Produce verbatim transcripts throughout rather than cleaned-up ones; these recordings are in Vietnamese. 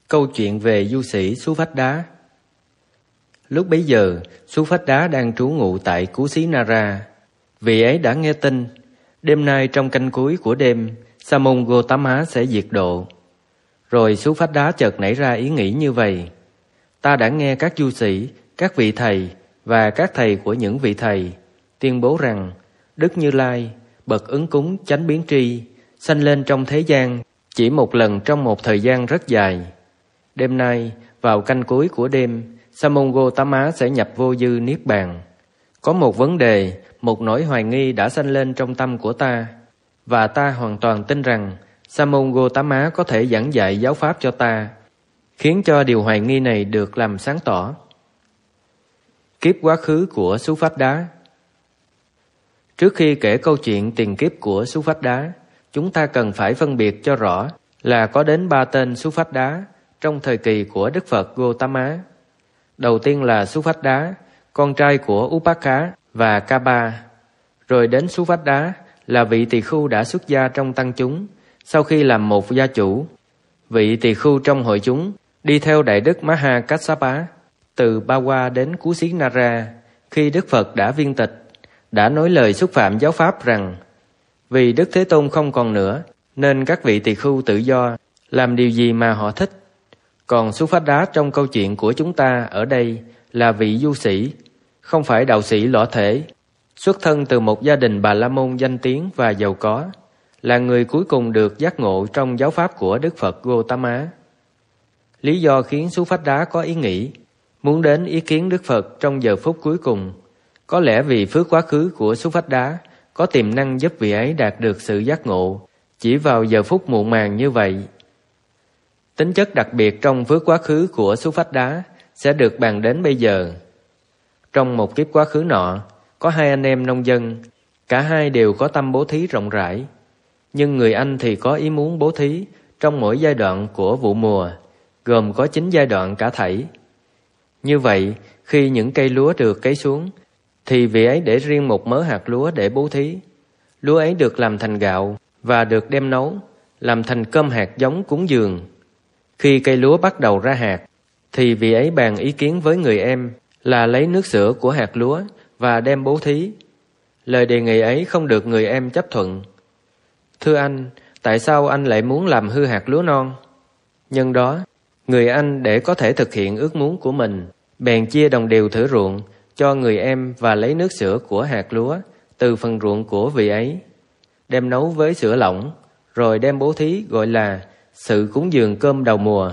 Câu chuyện về du sĩ Xú Phách Đá. Lúc bấy giờ, Xú Phách Đá đang trú ngụ tại Cú Xí Nara. Vị ấy đã nghe tin, đêm nay trong canh cuối của đêm, Sa môn Gotama sẽ diệt độ. Rồi Xú Phách Đá chợt nảy ra ý nghĩ như vậy: ta đã nghe các du sĩ, các vị thầy và các thầy của những vị thầy tuyên bố rằng Đức Như Lai, bậc ứng cúng chánh biến tri, sanh lên trong thế gian chỉ một lần trong một thời gian rất dài. Đêm nay, vào canh cuối của đêm, Sa môn Gotama sẽ nhập vô dư niết bàn. Có một vấn đề, một nỗi hoài nghi đã sanh lên trong tâm của ta, và ta hoàn toàn tin rằng Sa môn Gotama có thể giảng dạy giáo pháp cho ta, khiến cho điều hoài nghi này được làm sáng tỏ. Kiếp quá khứ của Xú Phách Đá. Trước khi kể câu chuyện tiền kiếp của Xú Phách Đá, chúng ta cần phải phân biệt cho rõ là có đến ba tên Xú Phách Đá trong thời kỳ của Đức Phật Gotama. Đầu tiên là Xú Phách Đá, con trai của Upaka và Kaba. Rồi đến Xú Phách Đá là vị tỳ khưu đã xuất gia trong tăng chúng sau khi làm một gia chủ. Vị tỳ khưu trong hội chúng đi theo Đại Đức Maha Kassapa từ Bawa đến Cú Xí Nara khi Đức Phật đã viên tịch, đã nói lời xúc phạm giáo pháp rằng vì Đức Thế Tôn không còn nữa nên các vị tỳ khưu tự do làm điều gì mà họ thích. Còn Xú Phách Đá trong câu chuyện của chúng ta ở đây là vị du sĩ, không phải đạo sĩ lõa thể, xuất thân từ một gia đình Bà La Môn danh tiếng và giàu có, là người cuối cùng được giác ngộ trong giáo pháp của Đức Phật Gotama. Lý do khiến Xú Phách Đá có ý nghĩ muốn đến ý kiến Đức Phật trong giờ phút cuối cùng, có lẽ vì phước quá khứ của Xú Phách Đá có tiềm năng giúp vị ấy đạt được sự giác ngộ chỉ vào giờ phút muộn màng như vậy. Tính chất đặc biệt trong phước quá khứ của Xú Phách Đá sẽ được bàn đến bây giờ. Trong một kiếp quá khứ nọ, có hai anh em nông dân, cả hai đều có tâm bố thí rộng rãi. Nhưng người anh thì có ý muốn bố thí trong mỗi giai đoạn của vụ mùa, gồm có chín giai đoạn cả thảy. Như vậy, khi những cây lúa được cấy xuống, thì vị ấy để riêng một mớ hạt lúa để bố thí. Lúa ấy được làm thành gạo và được đem nấu, làm thành cơm hạt giống cúng dường. Khi cây lúa bắt đầu ra hạt, thì vị ấy bàn ý kiến với người em là lấy nước sữa của hạt lúa và đem bố thí. Lời đề nghị ấy không được người em chấp thuận. Thưa anh, tại sao anh lại muốn làm hư hạt lúa non? Nhân đó, người anh để có thể thực hiện ước muốn của mình, bèn chia đồng đều thửa ruộng cho người em và lấy nước sữa của hạt lúa từ phần ruộng của vị ấy, đem nấu với sữa lỏng, rồi đem bố thí, gọi là sự cúng dường cơm đầu mùa.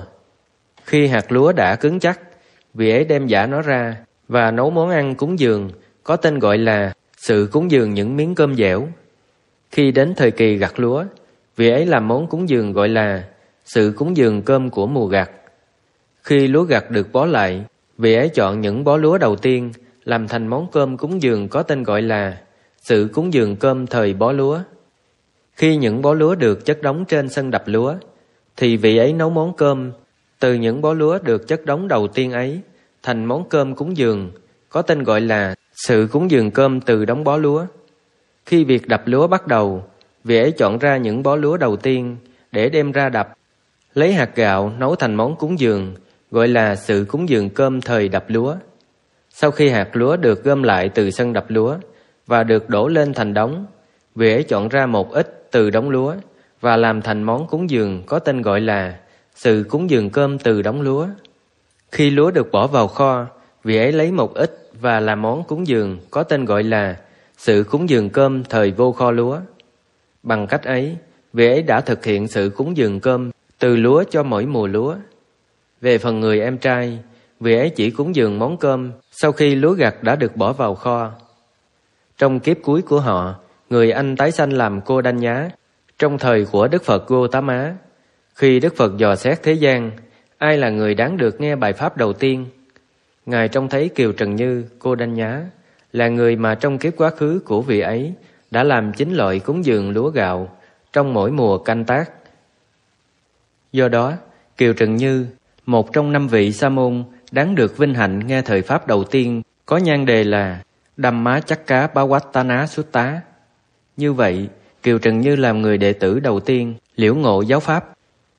Khi hạt lúa đã cứng chắc, vị ấy đem giã nó ra và nấu món ăn cúng dường có tên gọi là sự cúng dường những miếng cơm dẻo. Khi đến thời kỳ gặt lúa, vị ấy làm món cúng dường gọi là sự cúng dường cơm của mùa gặt. Khi lúa gặt được bó lại, vị ấy chọn những bó lúa đầu tiên làm thành món cơm cúng dường có tên gọi là sự cúng dường cơm thời bó lúa. Khi những bó lúa được chất đóng trên sân đập lúa, thì vị ấy nấu món cơm từ những bó lúa được chất đóng đầu tiên ấy thành món cơm cúng dường có tên gọi là sự cúng dường cơm từ đống bó lúa. Khi việc đập lúa bắt đầu, vị ấy chọn ra những bó lúa đầu tiên để đem ra đập, lấy hạt gạo nấu thành món cúng dường gọi là sự cúng dường cơm thời đập lúa. Sau khi hạt lúa được gom lại từ sân đập lúa và được đổ lên thành đống, vị ấy chọn ra một ít từ đống lúa và làm thành món cúng dường có tên gọi là sự cúng dường cơm từ đống lúa. Khi lúa được bỏ vào kho, vị ấy lấy một ít và làm món cúng dường có tên gọi là sự cúng dường cơm thời vô kho lúa. Bằng cách ấy, vị ấy đã thực hiện sự cúng dường cơm từ lúa cho mỗi mùa lúa. Về phần người em trai, vị ấy chỉ cúng dường món cơm sau khi lúa gặt đã được bỏ vào kho. Trong kiếp cuối của họ, người anh tái sanh làm Cô Đanh Nhá trong thời của Đức Phật Gotama. Khi Đức Phật dò xét thế gian, ai là người đáng được nghe bài pháp đầu tiên? Ngài trông thấy Kiều Trần Như, Cô Đanh Nhá, là người mà trong kiếp quá khứ của vị ấy đã làm chín loại cúng dường lúa gạo trong mỗi mùa canh tác. Do đó, Kiều Trần Như, một trong năm vị sa môn đáng được vinh hạnh nghe thời pháp đầu tiên, có nhan đề là Dhamma Chakka Bavattana Sutta. Như vậy, Kiều Trần Như làm người đệ tử đầu tiên liễu ngộ giáo pháp.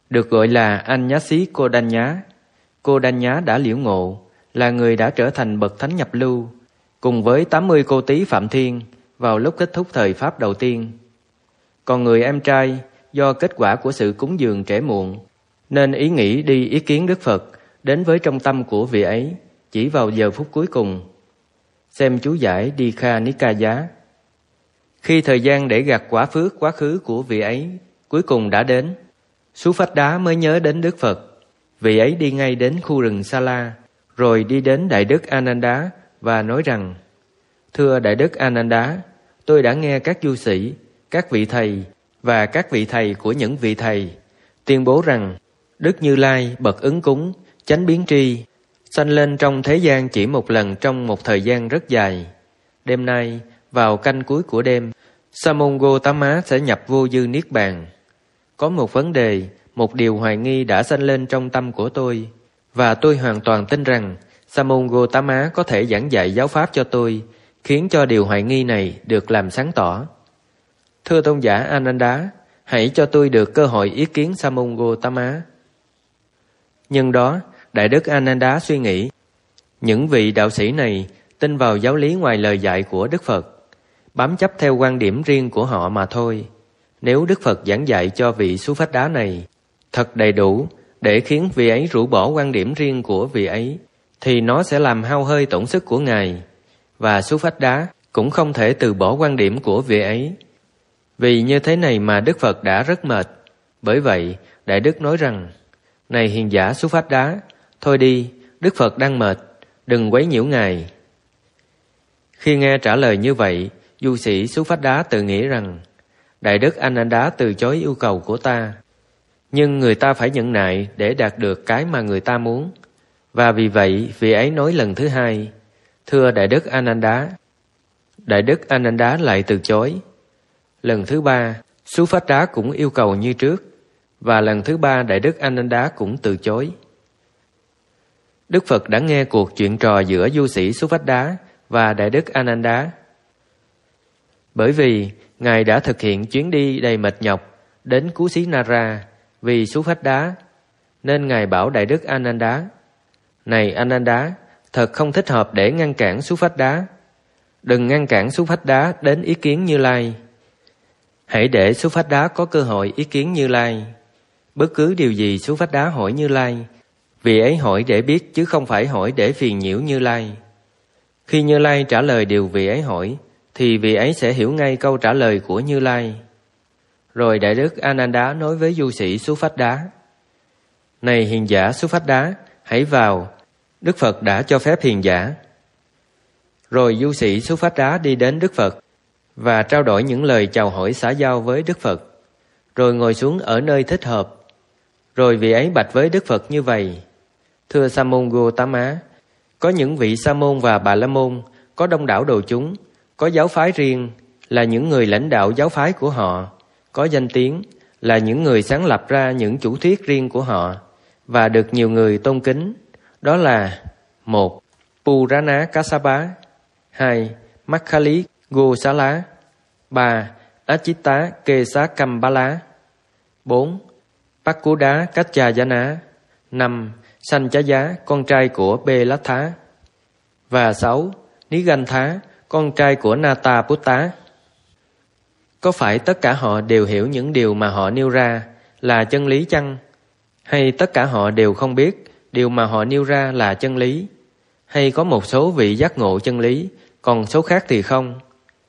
được gọi là Anyasi Kodanya. Kodanya đã liễu ngộ, là người đã trở thành bậc thánh nhập lưu, cùng với tám mươi cô tí Phạm Thiên vào lúc kết thúc thời Pháp đầu tiên. Còn người em trai, do kết quả của sự cúng dường trễ muộn, nên ý nghĩ đi ý kiến Đức Phật đến với trong tâm của vị ấy chỉ vào giờ phút cuối cùng. Xem chú giải Dikha Nikaya. Khi thời gian để gặt quả phước quá khứ của vị ấy cuối cùng đã đến, Suphada mới nhớ đến Đức Phật. Vị ấy đi ngay đến khu rừng Sala, rồi đi đến Đại Đức Ananda và nói rằng: Thưa Đại Đức Ananda, tôi đã nghe các du sĩ, các vị thầy và các vị thầy của những vị thầy tuyên bố rằng Đức Như Lai bậc ứng cúng, chánh biến tri, sanh lên trong thế gian chỉ một lần trong một thời gian rất dài. Đêm nay, vào canh cuối của đêm, Sa môn Gotama sẽ nhập vô dư niết bàn. Có một vấn đề, một điều hoài nghi đã sanh lên trong tâm của tôi, và tôi hoàn toàn tin rằng Sa môn Gotama có thể giảng dạy giáo pháp cho tôi, khiến cho điều hoài nghi này được làm sáng tỏ. Thưa tôn giả Ananda, hãy cho tôi được cơ hội ý kiến Sa môn Gotama. Nhưng đó, Đại Đức Ananda suy nghĩ, những vị đạo sĩ này tin vào giáo lý ngoài lời dạy của Đức Phật, bám chấp theo quan điểm riêng của họ mà thôi. Nếu Đức Phật giảng dạy cho vị Suphada này thật đầy đủ để khiến vị ấy rũ bỏ quan điểm riêng của vị ấy, thì nó sẽ làm hao hơi tổn sức của Ngài, và Suphada cũng không thể từ bỏ quan điểm của vị ấy. Vì như thế này mà Đức Phật đã rất mệt. Bởi vậy, Đại Đức nói rằng: Này hiền giả Suphada, thôi đi, Đức Phật đang mệt, đừng quấy nhiễu Ngài. Khi nghe trả lời như vậy, du sĩ Suphada tự nghĩ rằng: Đại Đức Ananda từ chối yêu cầu của ta, nhưng người ta phải nhẫn nại để đạt được cái mà người ta muốn. Và vì vậy, vị ấy nói lần thứ hai: Thưa Đại Đức Ananda. Đại Đức Ananda lại từ chối. Lần thứ ba, Suphada cũng yêu cầu như trước, và lần thứ ba Đại Đức Ananda cũng từ chối. Đức Phật đã nghe cuộc chuyện trò giữa du sĩ Suphada và Đại Đức Ananda. Bởi vì Ngài đã thực hiện chuyến đi đầy mệt nhọc đến Kusinara vì Suphada, nên Ngài bảo Đại Đức Ananda: Này Ananda, thật không thích hợp để ngăn cản Suphada. Đừng ngăn cản Suphada đến ý kiến Như Lai. Hãy để Suphada có cơ hội ý kiến Như Lai. Bất cứ điều gì Suphada hỏi Như Lai, vì ấy hỏi để biết chứ không phải hỏi để phiền nhiễu Như Lai. Khi Như Lai trả lời điều vị ấy hỏi, thì vị ấy sẽ hiểu ngay câu trả lời của Như Lai. Rồi Đại Đức Ananda nói với du sĩ Suphada: Này hiền giả Suphada, hãy vào, Đức Phật đã cho phép hiền giả. Rồi du sĩ Suphada đi đến Đức Phật và trao đổi những lời chào hỏi xã giao với Đức Phật, rồi ngồi xuống ở nơi thích hợp. Rồi vị ấy bạch với Đức Phật như vậy: Thưa Sa môn Gotama, có những vị Sa môn và Bà La môn có đông đảo đồ chúng, có giáo phái riêng, là những người lãnh đạo giáo phái của họ, có danh tiếng, là những người sáng lập ra những chủ thuyết riêng của họ, và được nhiều người tôn kính. Đó là: một. Purana Kassapa, hai. Makkhali Gosala, ba. Achitta Kesakambala, bốn. Pakkuda Kachayana, năm. Sanchaya, con trai của Belatha, và sáu. Nigantha, con trai của Nataputta. Có phải tất cả họ đều hiểu những điều mà họ nêu ra là chân lý chăng? Hay tất cả họ đều không biết điều mà họ nêu ra là chân lý? Hay có một số vị giác ngộ chân lý, còn số khác thì không?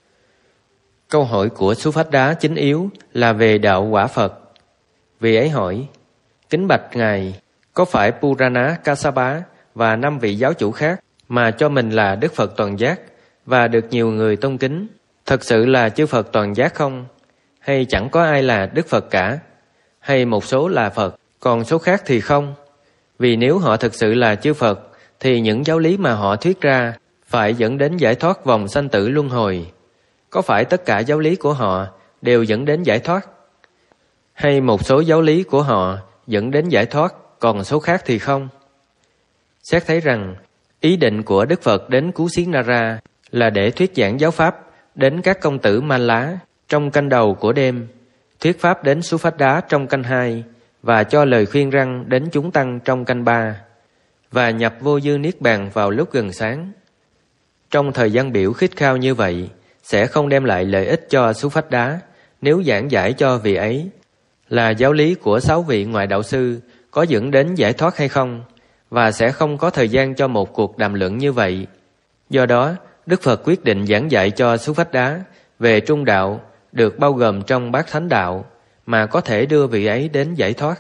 Câu hỏi của Suphada chính yếu là về đạo quả Phật. Vị ấy hỏi: Kính bạch Ngài, có phải Purana Kassapa và năm vị giáo chủ khác mà cho mình là Đức Phật toàn giác và được nhiều người tôn kính, thật sự là chư Phật toàn giác không? Hay chẳng có ai là Đức Phật cả? Hay một số là Phật, còn số khác thì không? Vì nếu họ thực sự là chư Phật, thì những giáo lý mà họ thuyết ra phải dẫn đến giải thoát vòng sanh tử luân hồi. Có phải tất cả giáo lý của họ đều dẫn đến giải thoát? Hay một số giáo lý của họ dẫn đến giải thoát, còn số khác thì không? Xét thấy rằng, ý định của Đức Phật đến Kusinara là để thuyết giảng giáo pháp đến các công tử Ma Lá trong canh đầu của đêm, thuyết pháp đến Suphada trong canh hai, và cho lời khuyên răn đến chúng tăng trong canh ba, và nhập vô dư niết bàn vào lúc gần sáng. Trong thời gian biểu khít khao như vậy, sẽ không đem lại lợi ích cho Sú Phách Đá nếu giảng giải cho vị ấy là giáo lý của sáu vị ngoại đạo sư có dẫn đến giải thoát hay không, và sẽ không có thời gian cho một cuộc đàm luận như vậy. Do đó, Đức Phật quyết định giảng dạy cho Sú Phách Đá về trung đạo được bao gồm trong bát thánh đạo mà có thể đưa vị ấy đến giải thoát.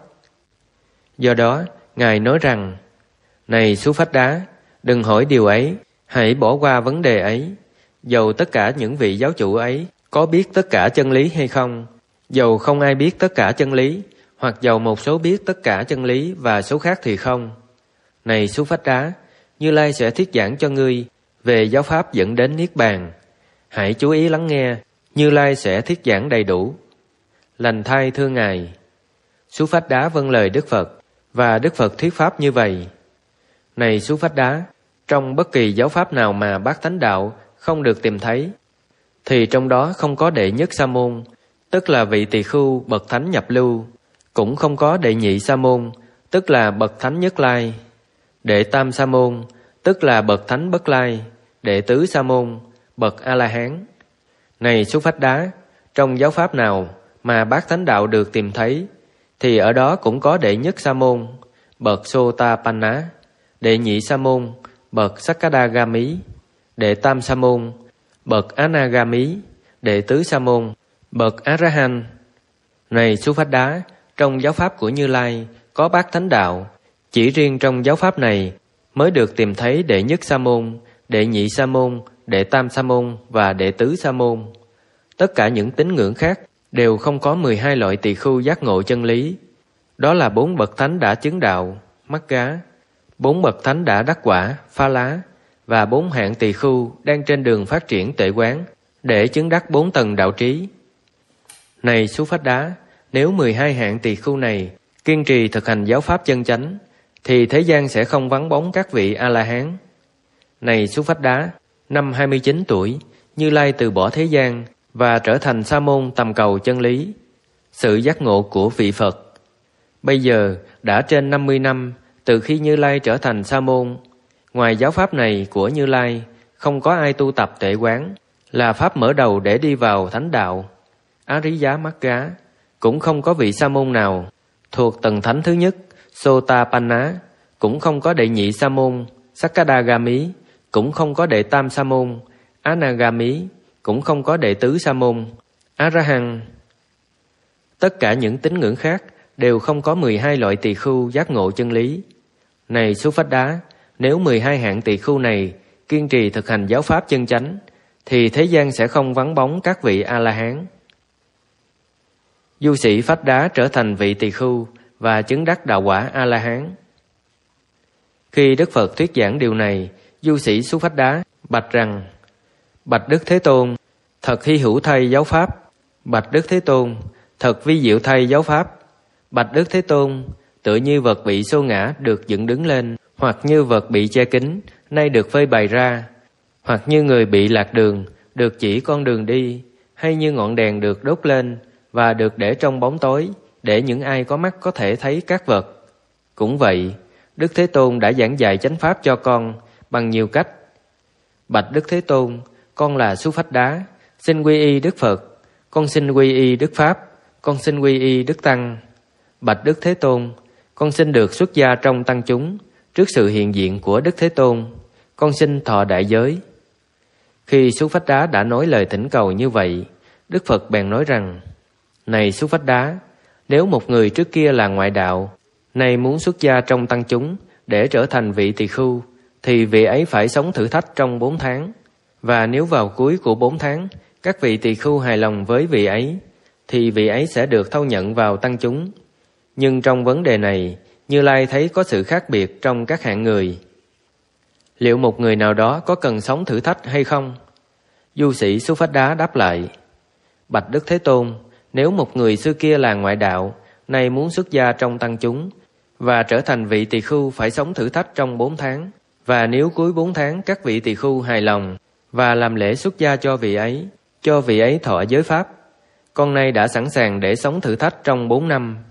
Do đó, Ngài nói rằng: Này Sú Phách Đá, đừng hỏi điều ấy, hãy bỏ qua vấn đề ấy. Dầu tất cả những vị giáo chủ ấy có biết tất cả chân lý hay không, dầu không ai biết tất cả chân lý, hoặc dầu một số biết tất cả chân lý và số khác thì không. Này Sú Phách Đá, Như Lai sẽ thuyết giảng cho ngươi về giáo pháp dẫn đến niết bàn. Hãy chú ý lắng nghe, Như Lai sẽ thuyết giảng đầy đủ. Lành thay thưa Ngài. Sú Phách Đá vâng lời Đức Phật, và Đức Phật thuyết pháp như vậy. Này Sú Phách Đá, trong bất kỳ giáo pháp nào mà bát thánh đạo không được tìm thấy, thì trong đó không có đệ nhất sa môn, tức là vị tỳ khưu bậc thánh nhập lưu, cũng không có đệ nhị sa môn, tức là bậc thánh nhất lai, đệ tam sa môn, tức là bậc thánh bất lai, đệ tứ sa môn, bậc a la hán. Này Sú Phách Đá, trong giáo pháp nào mà bát thánh đạo được tìm thấy, thì ở đó cũng có đệ nhất sa môn, bậc Sotapanna, đệ nhị sa môn, bậc Sakadagami, đệ tam sa môn, bậc Anagami, đệ tứ sa môn, bậc A-ra-han. Này Sú Phách Đá, trong giáo pháp của Như Lai có bát thánh đạo, chỉ riêng trong giáo pháp này mới được tìm thấy đệ nhất sa môn, đệ nhị sa môn, đệ tam sa môn và đệ tứ sa môn. Tất cả những tín ngưỡng khác đều không có mười hai loại tỳ khưu giác ngộ chân lý. Đó là bốn bậc thánh đã chứng đạo, Mắc Gá, bốn bậc thánh đã đắc quả, Pha Lá, và bốn hạng tỳ khưu đang trên đường phát triển tuệ quán để chứng đắc bốn tầng đạo trí. Này Sú Phách Đá, nếu mười hai hạng tỳ khưu này kiên trì thực hành giáo pháp chân chánh, thì thế gian sẽ không vắng bóng các vị A-la-hán. Này Sú Phách Đá, năm hai mươi chín tuổi, Như Lai từ bỏ thế gian và trở thành sa môn tầm cầu chân lý, sự giác ngộ của vị Phật. Bây giờ đã trên năm mươi năm từ khi Như Lai trở thành sa môn. Ngoài giáo pháp này của Như Lai, không có ai tu tập tuệ quán, là pháp mở đầu để đi vào thánh đạo, Á Rí Giá Mắc Gá. Cũng không có vị sa môn nào thuộc tầng thánh thứ nhất, Sotapanna, cũng không có đệ nhị sa môn, Sakadagami, cũng không có đệ tam sa môn, Anagami, cũng không có đệ tứ sa môn, A-ra-hăng. Tất cả những tín ngưỡng khác đều không có mười hai loại tỳ khưu giác ngộ chân lý. Này Sú Phách Đá, nếu mười hai hạng tỳ khưu này kiên trì thực hành giáo pháp chân chánh, thì thế gian sẽ không vắng bóng các vị A-la-hán. Du sĩ Phách Đá trở thành vị tỳ khưu và chứng đắc đạo quả A-la-hán. Khi Đức Phật thuyết giảng điều này, du sĩ Sú Phách Đá bạch rằng: Bạch Đức Thế Tôn, thật hy hữu thay giáo pháp. Bạch Đức Thế Tôn, thật vi diệu thay giáo pháp. Bạch Đức Thế Tôn, tựa như vật bị xô ngã được dựng đứng lên, hoặc như vật bị che kín nay được phơi bày ra, hoặc như người bị lạc đường được chỉ con đường đi, hay như ngọn đèn được đốt lên và được để trong bóng tối, để những ai có mắt có thể thấy các vật. Cũng vậy, Đức Thế Tôn đã giảng dạy chánh pháp cho con bằng nhiều cách. Bạch Đức Thế Tôn, con là Sú Phách Đá, xin quy y Đức Phật, con xin quy y Đức Pháp, con xin quy y Đức Tăng. Bạch Đức Thế Tôn, con xin được xuất gia trong tăng chúng, trước sự hiện diện của Đức Thế Tôn, con xin thọ đại giới. Khi Sú Phách Đá đã nói lời thỉnh cầu như vậy, Đức Phật bèn nói rằng: Này Sú Phách Đá, nếu một người trước kia là ngoại đạo, nay muốn xuất gia trong tăng chúng để trở thành vị tỳ khưu, thì vị ấy phải sống thử thách trong bốn tháng. Và nếu vào cuối của bốn tháng, các vị tỳ khưu hài lòng với vị ấy, thì vị ấy sẽ được thâu nhận vào tăng chúng. Nhưng trong vấn đề này, Như Lai thấy có sự khác biệt trong các hạng người. Liệu một người nào đó có cần sống thử thách hay không? Du sĩ Sú Phách Đá đáp lại: Bạch Đức Thế Tôn, nếu một người xưa kia là ngoại đạo, nay muốn xuất gia trong tăng chúng và trở thành vị tỳ khưu phải sống thử thách trong bốn tháng, và nếu cuối bốn tháng các vị tỳ khưu hài lòng và làm lễ xuất gia cho vị ấy, cho vị ấy thọ giới pháp, con nay đã sẵn sàng để sống thử thách trong bốn năm.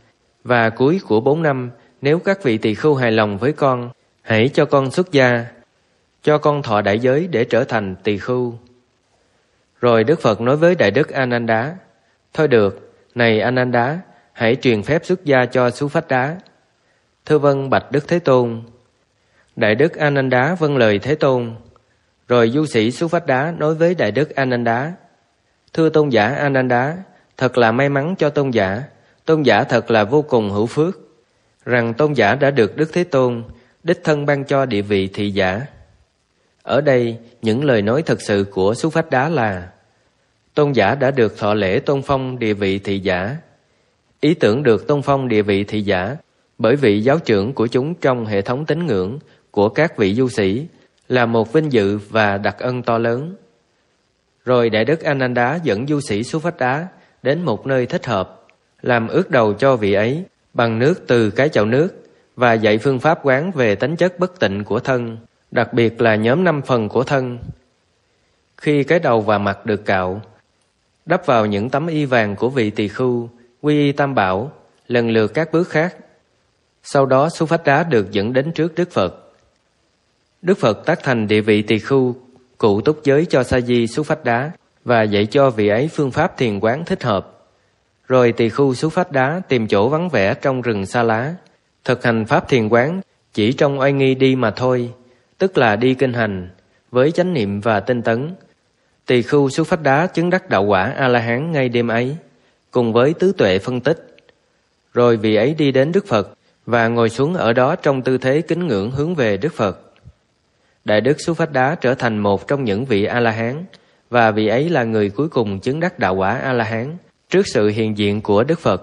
Và cuối của bốn năm, nếu các vị tỳ khưu hài lòng với con, hãy cho con xuất gia, cho con thọ đại giới để trở thành tỳ khưu. Rồi Đức Phật nói với Đại Đức A Nan Đá: Thôi được, này A Nan Đá, hãy truyền phép xuất gia cho Sú Phách Đá. Thưa vâng, bạch Đức Thế Tôn. Đại Đức A Nan Đá vâng lời Thế Tôn. Rồi du sĩ Sú Phách Đá nói với Đại Đức A Nan Đá: Thưa tôn giả A Nan Đá, thật là may mắn cho tôn giả, tôn giả thật là vô cùng hữu phước, rằng tôn giả đã được Đức Thế Tôn đích thân ban cho địa vị thị giả. Ở đây, những lời nói thật sự của Sú Phách Đá là: tôn giả đã được thọ lễ tôn phong địa vị thị giả. Ý tưởng được tôn phong địa vị thị giả bởi vị giáo trưởng của chúng trong hệ thống tín ngưỡng của các vị du sĩ là một vinh dự và đặc ân to lớn. Rồi Đại Đức A Nan Đá dẫn du sĩ Sú Phách Đá đến một nơi thích hợp, làm ướt đầu cho vị ấy bằng nước từ cái chậu nước và dạy phương pháp quán về tính chất bất tịnh của thân, đặc biệt là nhóm năm phần của thân. Khi cái đầu và mặt được cạo, đắp vào những tấm y vàng của vị tỳ khưu, quy y tam bảo, lần lượt các bước khác. Sau đó Sú Phách Đá được dẫn đến trước Đức Phật. Đức Phật tác thành địa vị tỳ khưu, cụ túc giới cho sa di Sú Phách Đá và dạy cho vị ấy phương pháp thiền quán thích hợp. Rồi tỳ khưu Sú Phách Đá tìm chỗ vắng vẻ trong rừng Sa Lá, thực hành pháp thiền quán chỉ trong oai nghi đi mà thôi, tức là đi kinh hành, với chánh niệm và tinh tấn. Tỳ khưu Sú Phách Đá chứng đắc đạo quả A-la-hán ngay đêm ấy, cùng với tứ tuệ phân tích. Rồi vị ấy đi đến Đức Phật và ngồi xuống ở đó trong tư thế kính ngưỡng hướng về Đức Phật. Đại Đức Sú Phách Đá trở thành một trong những vị A-la-hán, và vị ấy là người cuối cùng chứng đắc đạo quả A-la-hán trước sự hiện diện của Đức Phật.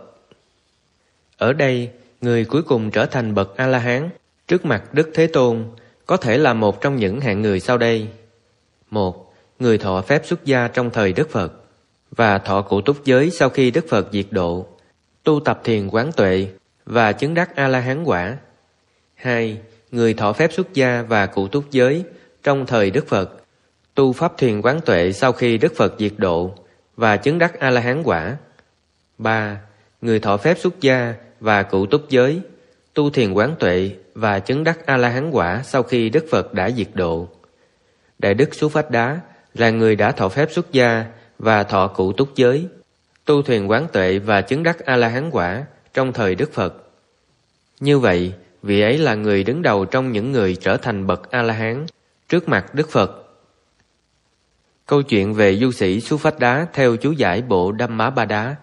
Ở đây, người cuối cùng trở thành bậc A-la-hán trước mặt Đức Thế Tôn có thể là một trong những hạng người sau đây. Một, người thọ phép xuất gia trong thời Đức Phật và thọ cụ túc giới sau khi Đức Phật diệt độ, tu tập thiền quán tuệ và chứng đắc A-la-hán quả. Hai, người thọ phép xuất gia và cụ túc giới trong thời Đức Phật, tu pháp thiền quán tuệ sau khi Đức Phật diệt độ và chứng đắc A-la-hán quả. Ba, người thọ phép xuất gia và cụ túc giới, tu thiền quán tuệ và chứng đắc A-la-hán quả sau khi Đức Phật đã diệt độ. Đại Đức Sú Phách Đá là người đã thọ phép xuất gia và thọ cụ túc giới, tu thiền quán tuệ và chứng đắc A-la-hán quả trong thời Đức Phật. Như vậy, vị ấy là người đứng đầu trong những người trở thành bậc A-la-hán trước mặt Đức Phật. Câu chuyện về du sĩ Sú Phách Đá theo chú giải bộ Dhammabada.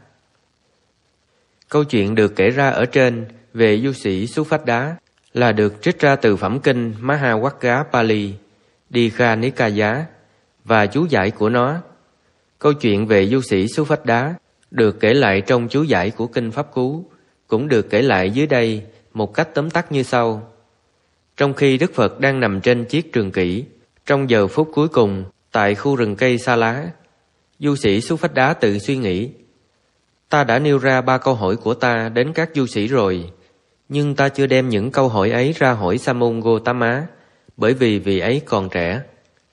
Câu chuyện được kể ra ở trên về du sĩ Sú Phách Đá là được trích ra từ phẩm kinh Mahawagga Pali, Dikha Nikaya và chú giải của nó. Câu chuyện về du sĩ Sú Phách Đá được kể lại trong chú giải của kinh Pháp Cú, cũng được kể lại dưới đây một cách tóm tắt như sau. Trong khi Đức Phật đang nằm trên chiếc trường kỷ, trong giờ phút cuối cùng tại khu rừng cây Sa Lá, du sĩ Sú Phách Đá tự suy nghĩ: ta đã nêu ra ba câu hỏi của ta đến các du sĩ rồi, nhưng ta chưa đem những câu hỏi ấy ra hỏi Sa môn Gotama, bởi vì vị ấy còn trẻ.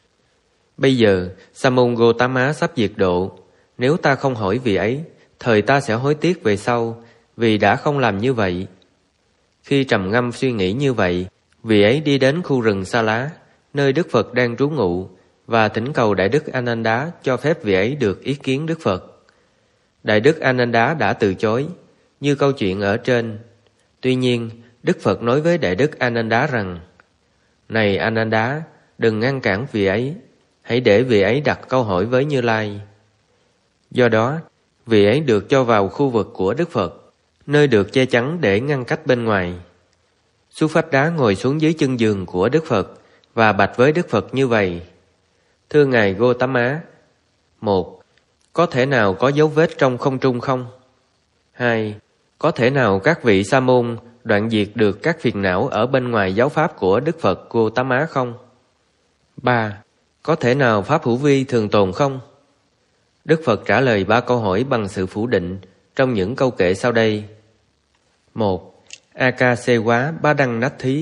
Bây giờ Sa môn Gotama sắp diệt độ, nếu ta không hỏi vị ấy, thời ta sẽ hối tiếc về sau vì đã không làm như vậy. Khi trầm ngâm suy nghĩ như vậy, vị ấy đi đến khu rừng Sa Lá, nơi Đức Phật đang trú ngụ, và thỉnh cầu Đại Đức A Nan Đá cho phép vị ấy được ý kiến Đức Phật. Đại Đức A Nan Đá đã từ chối, như câu chuyện ở trên. Tuy nhiên, Đức Phật nói với Đại Đức A Nan Đá rằng: này A Nan Đá, đừng ngăn cản vị ấy, hãy để vị ấy đặt câu hỏi với Như Lai. Do đó, vị ấy được cho vào khu vực của Đức Phật, nơi được che chắn để ngăn cách bên ngoài. Sú Phách Đá ngồi xuống dưới chân giường của Đức Phật và bạch với Đức Phật như vậy: thưa Ngài Gotama, một, có thể nào có dấu vết trong không trung không? Hai, có thể nào các vị sa môn đoạn diệt được các phiền não ở bên ngoài giáo pháp của Đức Phật Gotama không? Ba, có thể nào pháp hữu vi thường tồn không? Đức Phật trả lời ba câu hỏi bằng sự phủ định trong những câu kệ sau đây. Một, Akasewa ba đăng nách thí,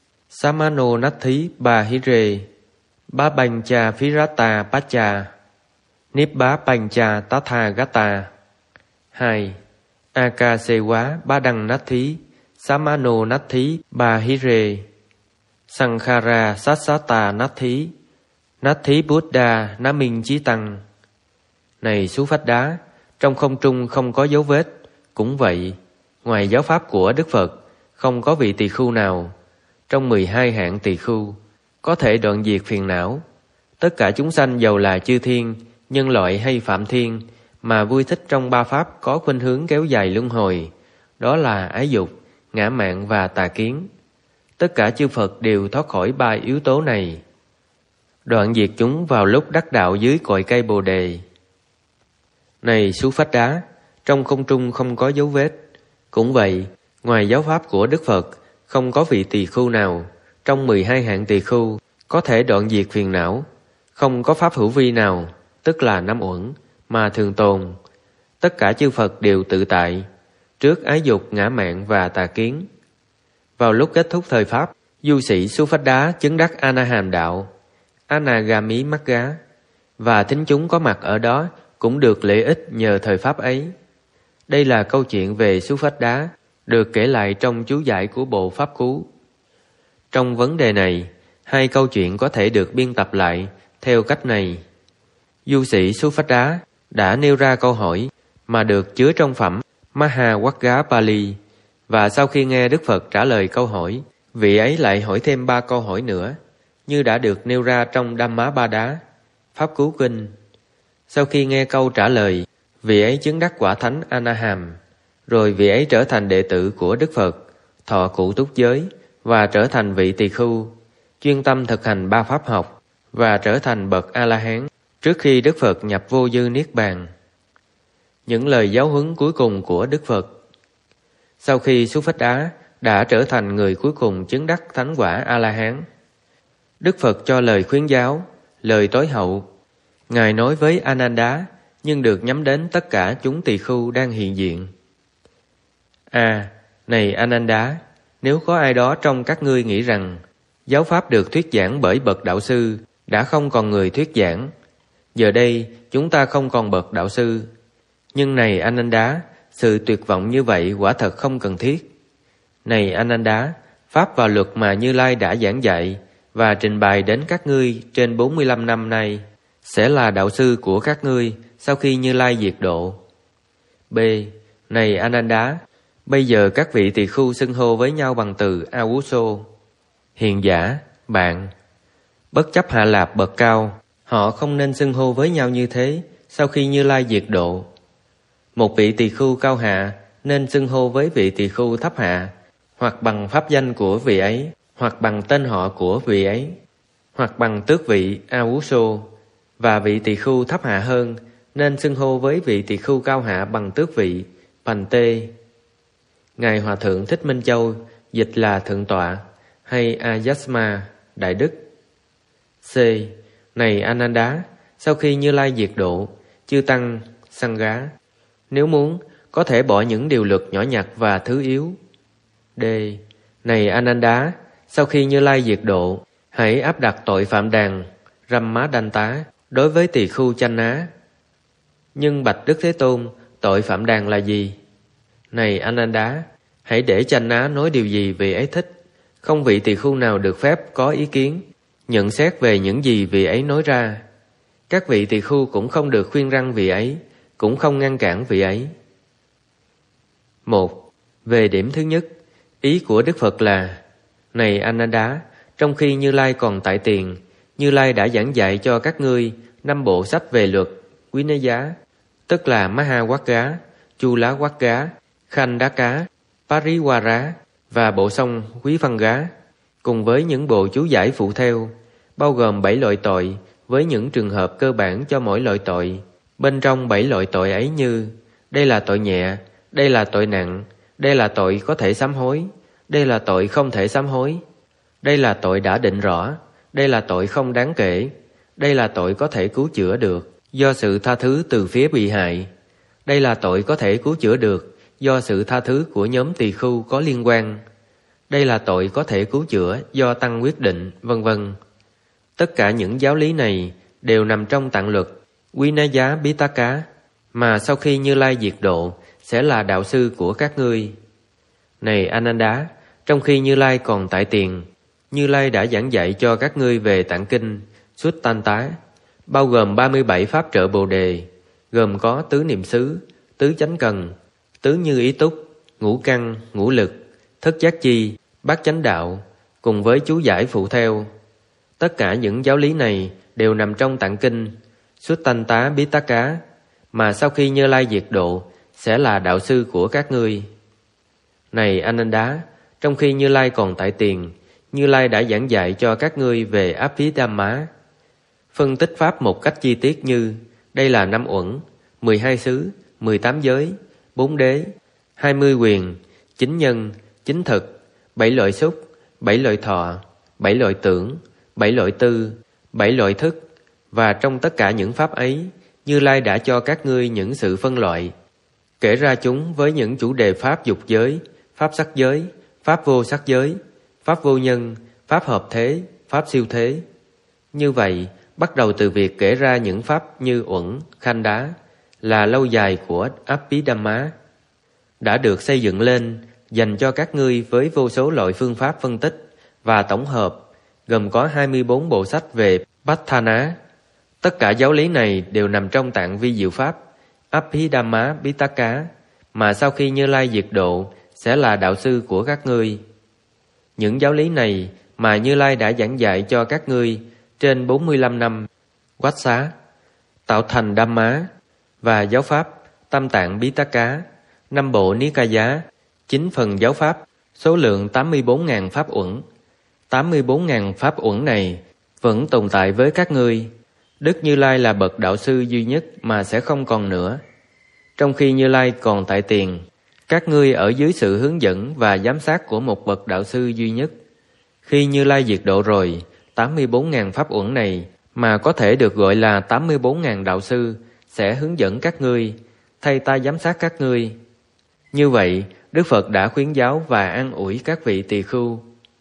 Samano nách thí ba hire, ba banh cha phirata pacha, Nibbá Pancha Tathagata. Hai, Akasewa Ba Đăng Nát Thí, Samano Nát Thí Ba Hí Rê, Sankhara Sassata Nát Thí, Nát Thí Buddha Ná Minh Chí Tăng. Này số vách đá, trong không trung không có dấu vết. Cũng vậy, ngoài giáo pháp của Đức Phật, không có vị tỳ khưu nào trong mười hai hạng tỳ khưu có thể đoạn diệt phiền não. Tất cả chúng sanh dầu là chư thiên, nhân loại hay phạm thiên, mà vui thích trong ba pháp có khuynh hướng kéo dài luân hồi, đó là ái dục, ngã mạn và tà kiến. Tất cả chư Phật đều thoát khỏi ba yếu tố này, đoạn diệt chúng vào lúc đắc đạo dưới cội cây Bồ Đề. Này số phách đá, trong không trung không có dấu vết. Cũng vậy, ngoài giáo pháp của Đức Phật, không có vị tỳ khưu nào trong mười hai hạng tỳ khưu có thể đoạn diệt phiền não. Không có pháp hữu vi nào, tức là năm uẩn, mà thường tồn. Tất cả chư Phật đều tự tại trước ái dục, ngã mạn và tà kiến. Vào lúc kết thúc thời pháp, du sĩ số phách đá chứng đắc A Na Hàm đạo, Anagami Magga, và thính chúng có mặt ở đó cũng được lợi ích nhờ thời pháp ấy. Đây là câu chuyện về số phách đá được kể lại trong chú giải của bộ Pháp Cú. Trong vấn đề này, hai câu chuyện có thể được biên tập lại theo cách này. Du sĩ số phách đá đã nêu ra câu hỏi mà được chứa trong phẩm Mahawagga Pali, và sau khi nghe Đức Phật trả lời câu hỏi, vị ấy lại hỏi thêm ba câu hỏi nữa, như đã được nêu ra trong Dhammapada, Pháp Cú Kinh. Sau khi nghe câu trả lời, vị ấy chứng đắc quả thánh A Na Hàm, rồi vị ấy trở thành đệ tử của Đức Phật, thọ cụ túc giới và trở thành vị tỳ khưu, chuyên tâm thực hành ba pháp học và trở thành bậc A-la-hán trước khi Đức Phật nhập vô dư niết bàn. Những lời giáo huấn cuối cùng của Đức Phật. Sau khi số phách đá đã trở thành người cuối cùng chứng đắc thánh quả A-la-hán, Đức Phật cho lời khuyến giáo, lời tối hậu. Ngài nói với Ananda, nhưng được nhắm đến tất cả chúng tỳ khưu đang hiện diện. À, này Ananda, nếu có ai đó trong các ngươi nghĩ rằng giáo pháp được thuyết giảng bởi bậc đạo sư đã không còn người thuyết giảng, giờ đây chúng ta không còn bậc đạo sư. Nhưng này Ananda, sự tuyệt vọng như vậy quả thật không cần thiết. Này Ananda, pháp và luật mà Như Lai đã giảng dạy và trình bày đến các ngươi trên bốn mươi lăm năm nay sẽ là đạo sư của các ngươi sau khi Như Lai diệt độ. B. Này Ananda, bây giờ các vị tỳ khưu xưng hô với nhau bằng từ Awuso, hiền giả, bạn. Bất chấp hạ lạp bậc cao, họ không nên xưng hô với nhau như thế sau khi Như Lai diệt độ. Một vị tỳ khưu cao hạ nên xưng hô với vị tỳ khưu thấp hạ, hoặc bằng pháp danh của vị ấy, hoặc bằng tên họ của vị ấy, hoặc bằng tước vị Awuso, và vị tỳ khưu thấp hạ hơn nên xưng hô với vị tỳ khưu cao hạ bằng tước vị Pante. Ngài Hòa Thượng Thích Minh Châu dịch là Thượng Tọa hay Ayasma, Đại Đức. C. Này Ananda, sau khi Như Lai diệt độ, chư Tăng, Sangha, nếu muốn, có thể bỏ những điều luật nhỏ nhặt và thứ yếu. D. Này Ananda, sau khi Như Lai diệt độ, hãy áp đặt tội phạm đàn, Ramadanta, đối với tỳ khưu Chanh Ná. Nhưng bạch Đức Thế Tôn, tội phạm đàn là gì? Này Ananda, hãy để Chanh Ná nói điều gì vị ấy thích. Không vị tỳ khưu nào được phép có ý kiến, nhận xét về những gì vị ấy nói ra. Các vị tỳ khưu cũng không được khuyên răn vị ấy, cũng không ngăn cản vị ấy. Một. Về điểm thứ nhất, ý của Đức Phật là: Này Ananda, trong khi Như Lai còn tại tiền, Như Lai đã giảng dạy cho các ngươi năm bộ sách về luật Vinaya, tức là Mahawagga, Chulawagga, Khandaka, Pariwara và bộ song Quý Văn Gá, cùng với những bộ chú giải phụ theo, bao gồm bảy loại tội với những trường hợp cơ bản cho mỗi loại tội. Bên trong bảy loại tội ấy như: đây là tội nhẹ, đây là tội nặng, đây là tội có thể sám hối, đây là tội không thể sám hối, đây là tội đã định rõ, đây là tội không đáng kể, đây là tội có thể cứu chữa được do sự tha thứ từ phía bị hại, đây là tội có thể cứu chữa được do sự tha thứ của nhóm tỳ khưu có liên quan, đây là tội có thể cứu chữa do tăng quyết định, vân vân. Tất cả những giáo lý này đều nằm trong tạng luật Vinaya Pitaka, mà sau khi Như Lai diệt độ sẽ là đạo sư của các ngươi. Này Ananda, trong khi Như Lai còn tại tiền, Như Lai đã giảng dạy cho các ngươi về tạng kinh Suttanta, bao gồm ba mươi bảy pháp trợ Bồ đề, gồm có tứ niệm xứ, tứ chánh cần, tứ như ý túc, ngũ căn, ngũ lực, thất giác chi, bát chánh đạo, cùng với chú giải phụ theo. Tất cả những giáo lý này đều nằm trong tạng kinh Suttanta Pitaka, mà sau khi Như Lai diệt độ sẽ là đạo sư của các ngươi. Này Ananda, trong khi Như Lai còn tại tiền, Như Lai đã giảng dạy cho các ngươi về Abhidhamma, phân tích pháp một cách chi tiết như đây là năm uẩn, mười hai xứ, mười tám giới, bốn đế, hai mươi quyền, chín nhân, chín thực, bảy loại xúc, bảy loại thọ, bảy loại tưởng, bảy loại tư, bảy loại thức, và trong tất cả những pháp ấy, Như Lai đã cho các ngươi những sự phân loại, kể ra chúng với những chủ đề pháp dục giới, pháp sắc giới, pháp vô sắc giới, pháp vô nhân, pháp hợp thế, pháp siêu thế. Như vậy, bắt đầu từ việc kể ra những pháp như uẩn, khanh đá, là lâu dài của Abhidhamma, đã được xây dựng lên dành cho các ngươi với vô số loại phương pháp phân tích và tổng hợp, gồm có hai mươi bốn bộ sách về Patthana. Tất cả giáo lý này đều nằm trong tạng vi diệu pháp Abhidhamma Pitaka, mà sau khi Như Lai diệt độ sẽ là đạo sư của các ngươi. Những giáo lý này mà Như Lai đã giảng dạy cho các ngươi trên bốn mươi lăm năm Quách xá, tạo thành Dhamma và giáo pháp Tam Tạng Pitaka, năm bộ Nikaya, chín phần giáo pháp, số lượng tám mươi bốn nghìn pháp uẩn. tám mươi bốn nghìn pháp uẩn này vẫn tồn tại với các ngươi. Đức Như Lai là bậc đạo sư duy nhất mà sẽ không còn nữa. Trong khi Như Lai còn tại tiền, các ngươi ở dưới sự hướng dẫn và giám sát của một bậc đạo sư duy nhất. Khi Như Lai diệt độ rồi, tám mươi bốn nghìn pháp uẩn này, mà có thể được gọi là tám mươi bốn nghìn đạo sư, sẽ hướng dẫn các ngươi, thay ta giám sát các ngươi. Như vậy, Đức Phật đã khuyến giáo và an ủi các vị tỳ khưu.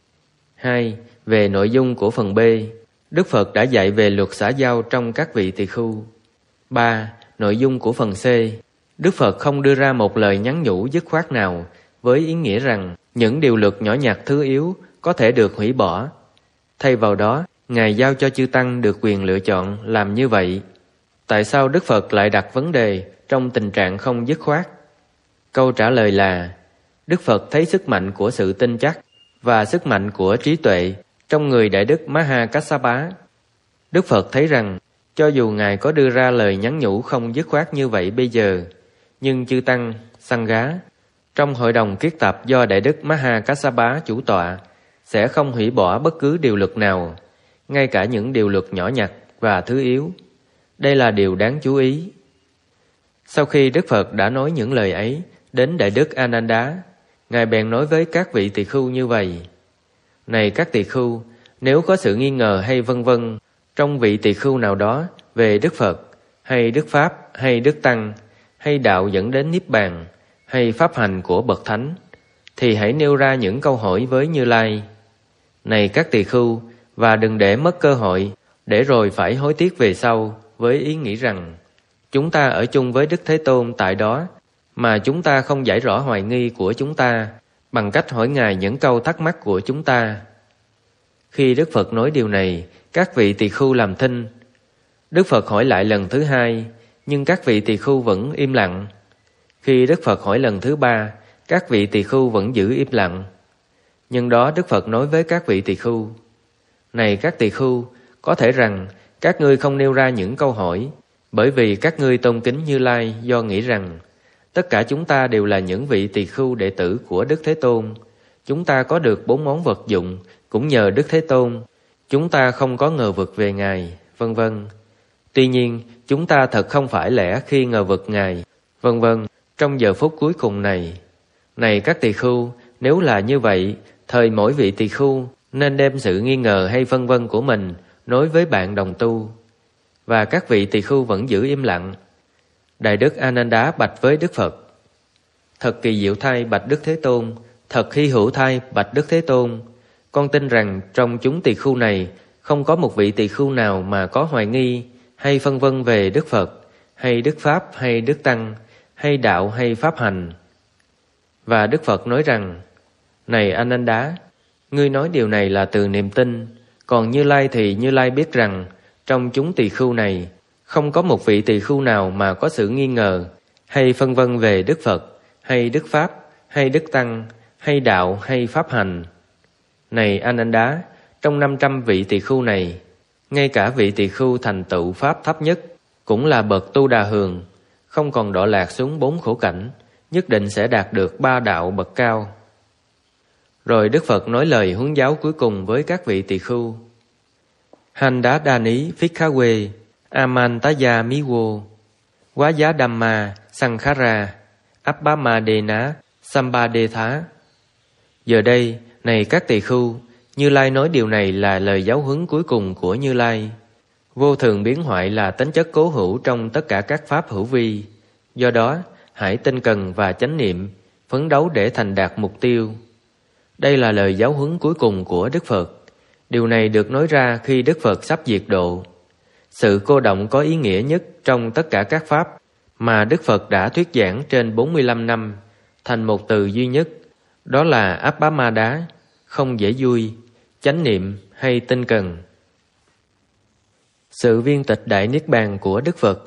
hai. Về nội dung của phần B, Đức Phật đã dạy về luật xã giao trong các vị tỳ khưu. ba. Nội dung của phần C, Đức Phật không đưa ra một lời nhắn nhủ dứt khoát nào với ý nghĩa rằng những điều luật nhỏ nhặt thứ yếu có thể được hủy bỏ. Thay vào đó, Ngài giao cho chư Tăng được quyền lựa chọn làm như vậy. Tại sao Đức Phật lại đặt vấn đề trong tình trạng không dứt khoát? Câu trả lời là, Đức Phật thấy sức mạnh của sự tin chắc và sức mạnh của trí tuệ trong người Đại Đức Maha Kassapa. Đức Phật thấy rằng, cho dù Ngài có đưa ra lời nhắn nhủ không dứt khoát như vậy bây giờ, nhưng chư Tăng, Sangha, trong hội đồng kiết tập do Đại Đức Maha Kassapa chủ tọa, sẽ không hủy bỏ bất cứ điều luật nào, ngay cả những điều luật nhỏ nhặt và thứ yếu. Đây là điều đáng chú ý. Sau khi Đức Phật đã nói những lời ấy đến Đại Đức Ananda, Ngài bèn nói với các vị tỳ khưu như vậy: Này các tỳ khưu, nếu có sự nghi ngờ hay vân vân trong vị tỳ khưu nào đó về Đức Phật, hay Đức Pháp, hay Đức Tăng, hay đạo dẫn đến Niết Bàn, hay pháp hành của Bậc Thánh, thì hãy nêu ra những câu hỏi với Như Lai. Này các tỳ khưu, và đừng để mất cơ hội, để rồi phải hối tiếc về sau, với ý nghĩ rằng chúng ta ở chung với Đức Thế Tôn tại đó, mà chúng ta không giải rõ hoài nghi của chúng ta bằng cách hỏi Ngài những câu thắc mắc của chúng ta. Khi Đức Phật nói điều này, các vị tỳ khưu làm thinh. Đức Phật hỏi lại lần thứ hai, nhưng các vị tỳ khưu vẫn im lặng. Khi Đức Phật hỏi lần thứ ba, các vị tỳ khưu vẫn giữ im lặng. Nhưng đó Đức Phật nói với các vị tỳ khưu: Này các tỳ khưu, có thể rằng các ngươi không nêu ra những câu hỏi, bởi vì các ngươi tôn kính Như Lai do nghĩ rằng tất cả chúng ta đều là những vị tỳ khưu đệ tử của Đức Thế Tôn. Chúng ta có được bốn món vật dụng cũng nhờ Đức Thế Tôn. Chúng ta không có ngờ vực về Ngài, vân vân. Tuy nhiên, chúng ta thật không phải lẽ khi ngờ vực Ngài, vân vân, trong giờ phút cuối cùng này. Này các tỳ khưu, nếu là như vậy, thời mỗi vị tỳ khưu nên đem sự nghi ngờ hay vân vân của mình nói với bạn đồng tu. Và các vị tỳ khưu vẫn giữ im lặng. Đại Đức Ananda bạch với Đức Phật: Thật kỳ diệu thay bạch Đức Thế Tôn, thật hy hữu thay bạch Đức Thế Tôn. Con tin rằng trong chúng tỳ khưu này không có một vị tỳ khưu nào mà có hoài nghi hay phân vân về Đức Phật, hay Đức Pháp, hay Đức Tăng, hay đạo hay pháp hành. Và Đức Phật nói rằng: Này Ananda, ngươi nói điều này là từ niềm tin, còn Như Lai thì Như Lai biết rằng trong chúng tỳ khưu này không có một vị tỳ khưu nào mà có sự nghi ngờ hay phân vân về Đức Phật, hay Đức Pháp, hay Đức Tăng, hay đạo, hay pháp hành. Này Ananda, trong năm trăm vị tỳ khưu này, ngay cả vị tỳ khưu thành tựu pháp thấp nhất, cũng là bậc tu đà hường, không còn đọa lạc xuống bốn khổ cảnh, nhất định sẽ đạt được ba đạo bậc cao. Rồi Đức Phật nói lời huấn giáo cuối cùng với các vị tỳ khưu: Handa Dani Phikhawe Amantaya Miwo Quá giá Dhamma Sankhara Abbamadena Sambadetha. Giờ đây, này các tỳ khưu, Như Lai nói điều này là lời giáo huấn cuối cùng của Như Lai. Vô thường biến hoại là tính chất cố hữu trong tất cả các pháp hữu vi. Do đó, hãy tinh cần và chánh niệm, phấn đấu để thành đạt mục tiêu. Đây là lời giáo huấn cuối cùng của Đức Phật. Điều này được nói ra khi Đức Phật sắp diệt độ. Sự cô động có ý nghĩa nhất trong tất cả các pháp mà Đức Phật đã thuyết giảng trên bốn mươi lăm năm thành một từ duy nhất, đó là Appamada, không dễ vui, chánh niệm hay tinh cần. Sự viên tịch đại niết bàn của Đức Phật.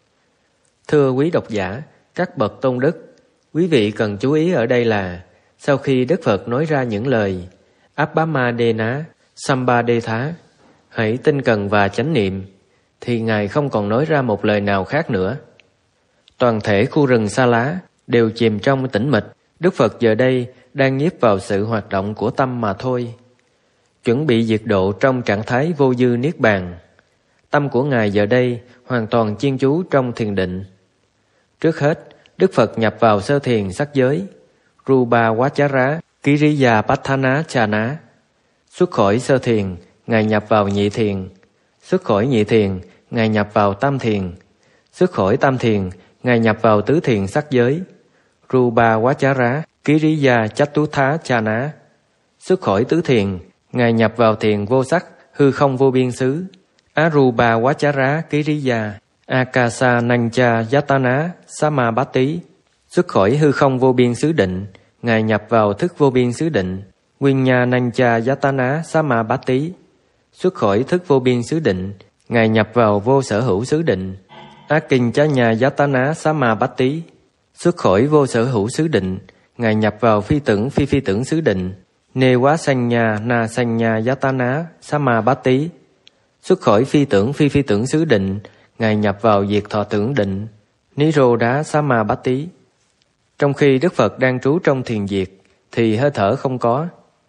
Thưa quý độc giả, các bậc tôn đức, quý vị cần chú ý ở đây là sau khi Đức Phật nói ra những lời Abbamadena Sambadetha, hãy tinh cần và chánh niệm, thì Ngài không còn nói ra một lời nào khác nữa. Toàn thể khu rừng Sa Lá đều chìm trong tĩnh mịch. Đức Phật giờ đây đang nhiếp vào sự hoạt động của tâm mà thôi, chuẩn bị diệt độ trong trạng thái vô dư niết bàn. Tâm của Ngài giờ đây hoàn toàn chuyên chú trong thiền định. Trước hết, Đức Phật nhập vào sơ thiền sắc giới Rupa Vachara Kiriya Patthana Chana. Xuất khỏi sơ thiền, Ngài nhập vào nhị thiền. Xuất khỏi nhị thiền, Ngài nhập vào tam thiền. Xuất khỏi tam thiền, Ngài nhập vào tứ thiền sắc giới Rupa Vachara Kiriya Chattutha Chana. Xuất khỏi tứ thiền, Ngài nhập vào thiền vô sắc, hư không vô biên xứ Arupa Vachara Kiriya Akasa Nancha Yatana Samabati. Xuất khỏi hư không vô biên xứ định, Ngài nhập vào thức vô biên xứ định Vinya Nancha Yatana Samabati. Xuất khỏi thức vô biên xứ định, Ngài nhập vào vô sở hữu xứ định Akinchanya Yatana Samabati. Xuất khỏi vô sở hữu xứ định, Ngài nhập vào phi tưởng phi phi tưởng xứ định Nevasanya Na Sanya Yatana Samabati. Xuất khỏi phi tưởng phi phi tưởng xứ định, Ngài nhập vào diệt thọ tưởng định Nirodha Samabati. Trong khi Đức Phật đang trú trong thiền diệt thì hơi thở không có.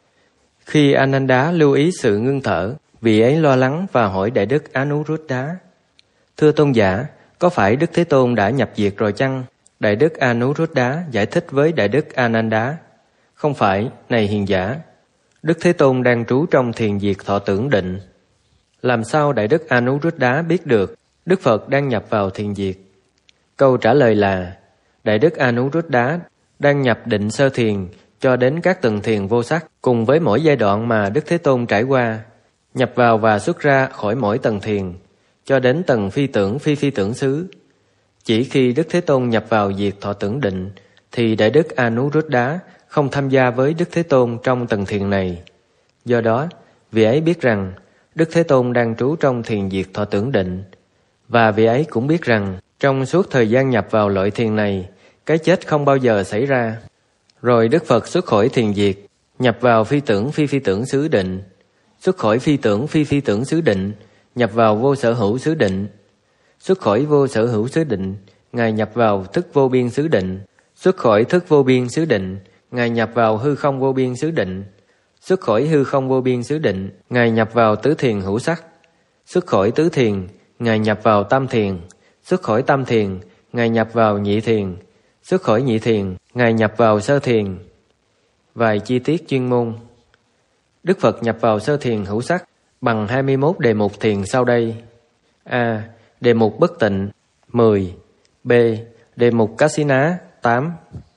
Khi Ananda lưu ý sự ngưng thở, vị ấy lo lắng và hỏi Đại Đức Anuruddha: Thưa tôn giả, có phải Đức Thế Tôn đã nhập diệt rồi chăng? Đại Đức Anuruddha giải thích với Đại Đức Ananda: Không phải, này hiền giả, Đức Thế Tôn đang trú trong thiền diệt thọ tưởng định. Làm sao Đại Đức Anuruddha biết được Đức Phật đang nhập vào thiền diệt? Câu trả lời là Đại Đức Anuruddha đang nhập định sơ thiền cho đến các tầng thiền vô sắc, cùng với mỗi giai đoạn mà Đức Thế Tôn trải qua, nhập vào và xuất ra khỏi mỗi tầng thiền, cho đến tầng phi tưởng phi phi tưởng xứ. Chỉ khi Đức Thế Tôn nhập vào diệt thọ tưởng định, thì Đại Đức Anuruddha không tham gia với Đức Thế Tôn trong tầng thiền này. Do đó, vị ấy biết rằng Đức Thế Tôn đang trú trong thiền diệt thọ tưởng định, và vị ấy cũng biết rằng trong suốt thời gian nhập vào loại thiền này, cái chết không bao giờ xảy ra. Rồi Đức Phật xuất khỏi thiền diệt, nhập vào phi tưởng phi phi tưởng xứ định. Xuất khỏi phi tưởng phi phi tưởng xứ định, nhập vào vô sở hữu xứ định. Xuất khỏi vô sở hữu xứ định, Ngài nhập vào thức vô biên xứ định. Xuất khỏi thức vô biên xứ định, Ngài nhập vào hư không vô biên xứ định. Xuất khỏi hư không vô biên xứ định, Ngài nhập vào tứ thiền hữu sắc. Xuất khỏi tứ thiền, Ngài nhập vào tam thiền. Xuất khỏi tam thiền, Ngài nhập vào nhị thiền. Xuất khỏi nhị thiền, Ngài nhập vào sơ thiền. Vài chi tiết chuyên môn. Đức Phật nhập vào sơ thiền hữu sắc bằng hai mươi mốt đề mục thiền sau đây. A. Đề mục bất tịnh mười. B. Đề mục Kasina tám.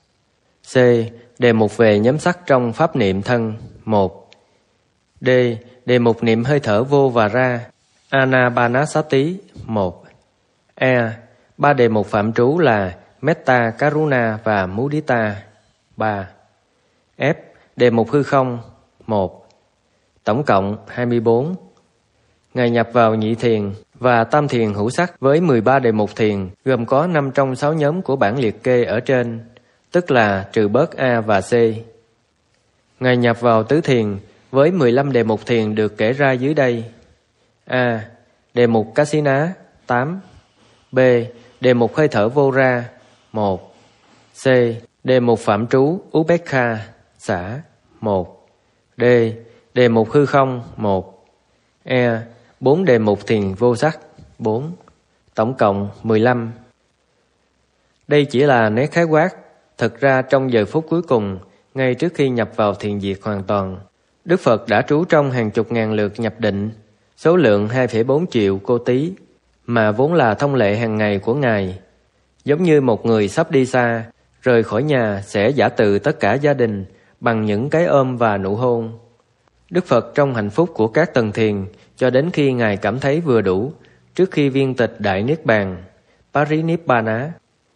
C. Đề mục về nhóm sắc trong pháp niệm thân một. D. Đề mục niệm hơi thở vô và ra Anapanasati một. E. Ba đề mục phạm trú là Metta, Karuna và Mudita. ba. F. Đề mục hư không. một. Tổng cộng hai mươi bốn. Ngài nhập vào nhị thiền và tam thiền hữu sắc với mười ba đề mục thiền, gồm có năm trong sáu nhóm của bản liệt kê ở trên, tức là trừ bớt A và C. Ngài nhập vào tứ thiền với mười lăm đề mục thiền được kể ra dưới đây. A. Đề mục Kasina tám. B. Đề mục hơi thở vô ra một. C. Đề mục phạm trú Upekha xả một. D. Đề mục hư không một. E. Bốn đề mục thiền vô sắc bốn. Tổng cộng mười lăm. Đây chỉ là nét khái quát. Thực ra trong giờ phút cuối cùng, ngay trước khi nhập vào thiền diệt hoàn toàn, Đức Phật đã trú trong hàng chục ngàn lượt nhập định, số lượng hai phẩy bốn triệu cô tí, mà vốn là thông lệ hàng ngày của Ngài. Giống như một người sắp đi xa, rời khỏi nhà sẽ giã từ tất cả gia đình bằng những cái ôm và nụ hôn. Đức Phật trong hạnh phúc của các tầng thiền cho đến khi Ngài cảm thấy vừa đủ, trước khi viên tịch Đại Niết Bàn, Parinibbana.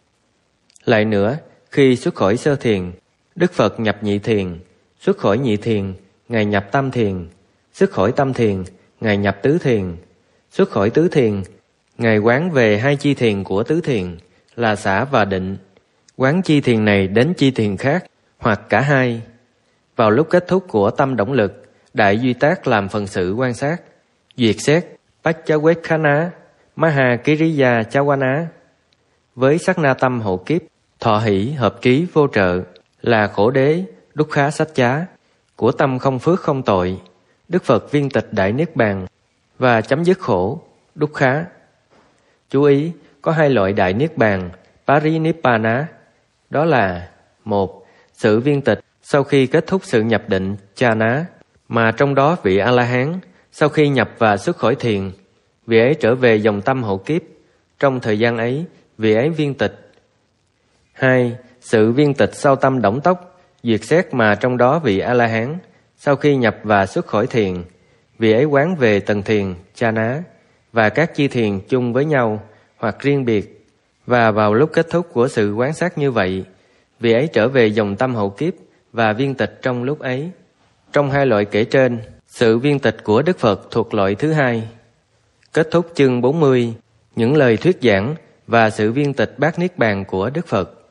Lại nữa, khi xuất khỏi sơ thiền, Đức Phật nhập nhị thiền, xuất khỏi nhị thiền, Ngài nhập tam thiền, xuất khỏi tam thiền, Ngài nhập tứ thiền, xuất khỏi tứ thiền, Ngài quán về hai chi thiền của tứ thiền là xả và định, quán chi thiền này đến chi thiền khác, hoặc cả hai. Vào lúc kết thúc của tâm động lực, Đại Duy Tác làm phần sự quan sát, duyệt xét Paccavekkhana, Maha Kiriya Chawana. Với sát na tâm hộ kiếp, thọ hỷ hợp ký vô trợ, là khổ đế, đúc khá sách chá, của tâm không phước không tội, Đức Phật viên tịch Đại Niết Bàn và chấm dứt khổ, đúc khá. Chú ý, có hai loại Đại Niết Bàn, Parinibbana, đó là một. Sự viên tịch sau khi kết thúc sự nhập định, Chana, mà trong đó vị A-la-hán, sau khi nhập và xuất khỏi thiền, vị ấy trở về dòng tâm hộ kiếp, trong thời gian ấy, vị ấy viên tịch. Hai. Sự viên tịch sau tâm đổng tốc, duyệt xét mà trong đó vị A-la-hán, sau khi nhập và xuất khỏi thiền, vị ấy quán về tầng thiền, Chana, và các chi thiền chung với nhau, hoặc riêng biệt, và vào lúc kết thúc của sự quán sát như vậy, vị ấy trở về dòng tâm hộ kiếp và viên tịch trong lúc ấy. Trong hai loại kể trên, sự viên tịch của Đức Phật thuộc loại thứ hai. Kết thúc chương bốn mươi, những lời thuyết giảng và sự viên tịch Bát Niết Bàn của Đức Phật.